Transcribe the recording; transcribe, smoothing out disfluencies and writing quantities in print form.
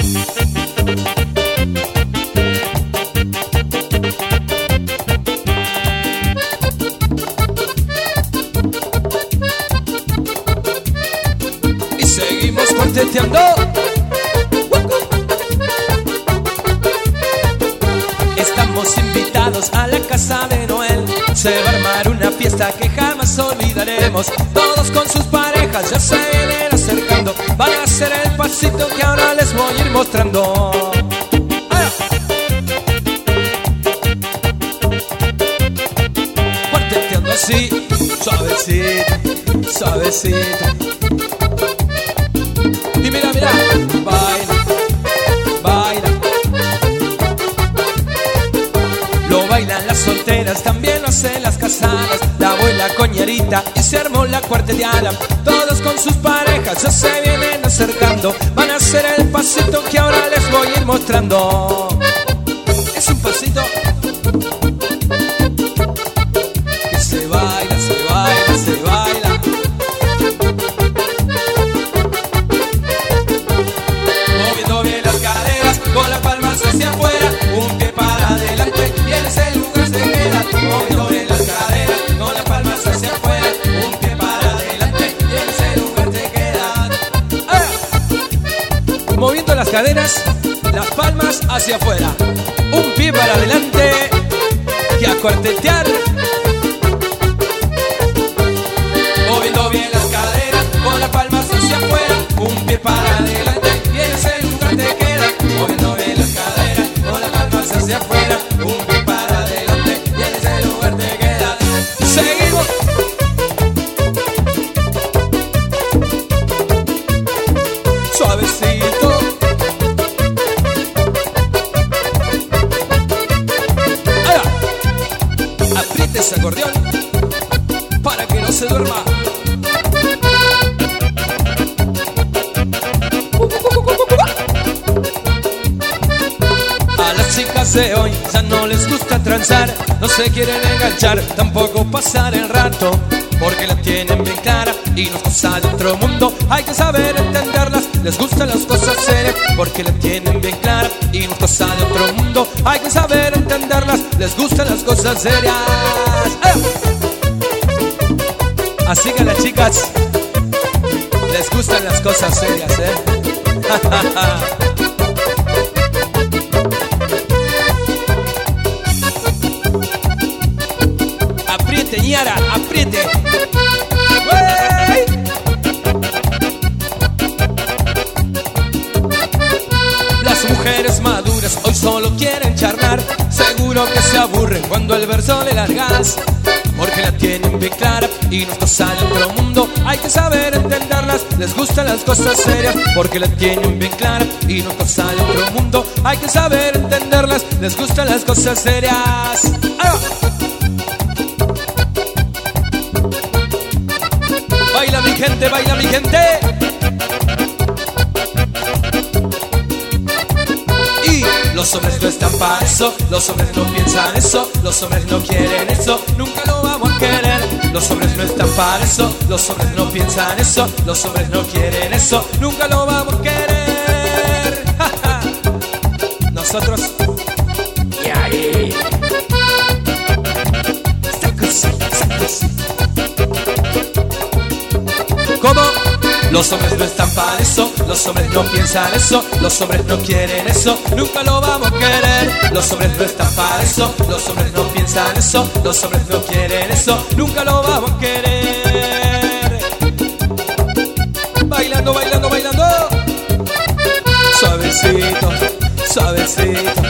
Y seguimos cuarteteando. Estamos invitados a la casa de Noel. Se va a armar una fiesta que jamás olvidaremos. Todos con sus parejas ya se vienen acercando. Van a hacer el pasito que ahora les voy a ir mostrando. Cuarteteando así, suavecito, suavecito. Y mira, mira, baila, baila. Lo bailan las solteras, también lo hacen las casadas. La abuela coñerita y se armó la cuarteteada. Todos con sus parejas ya se vienen acercando. Van a hacer el pasito que ahora les voy a ir mostrando. Es un pasito que se baila, se baila, se baila. Moviendo bien las caderas, con las palmas hacia afuera, un pie para adelante y en ese lugar se queda. Moviendo bien las caderas, con las palmas hacia afuera, un pie para adelante y en ese lugar te quedas. Moviendo las caderas, las palmas hacia afuera, un pie para adelante y a cuartetear. Moviendo bien las caderas, con las palmas hacia afuera, un pie para adelante y en ese lugar te quedas. Moviendo bien las caderas, con las palmas hacia afuera, un pie para adelante y en ese lugar te quedas. Seguimos. Suavecito. Apriete ese acordeón para que no se duerma. A las chicas de hoy ya no les gusta transar, no se quieren enganchar, tampoco pasar el rato, porque la tienen bien clara y nos pasa de otro mundo. Hay que saber entenderlas, les gustan las cosas serias, porque la tienen bien clara y nos pasa de otro mundo. Hay que saber entenderlas, les gustan las cosas serias. Así que a las chicas les gustan las cosas serias, Apriete, ñara, apriete. ¡Wey! Las mujeres maduras hoy solo quieren charlar. Seguro que se aburren cuando el verso le largas, porque la tienen bien clara y nos pasa de otro mundo. Hay que saber entenderlas, les gustan las cosas serias, porque la tienen bien clara y nos pasa de otro mundo. Hay que saber entenderlas, les gustan las cosas serias. Baila mi gente, baila mi gente. Y los hombres no están para eso, los hombres no piensan eso, los hombres no quieren eso, nunca lo vamos a querer. Los hombres no están para eso, los hombres no piensan eso, los hombres no quieren eso, nunca lo vamos a querer. Nosotros, y ahí. ¿Cómo? Los hombres no están para eso, los hombres no piensan eso, los hombres no quieren eso, nunca lo vamos a querer. Los hombres no están para eso, los hombres no piensan eso, los hombres no quieren eso, nunca lo vamos a querer. Bailando, bailando, bailando. Suavecito, suavecito.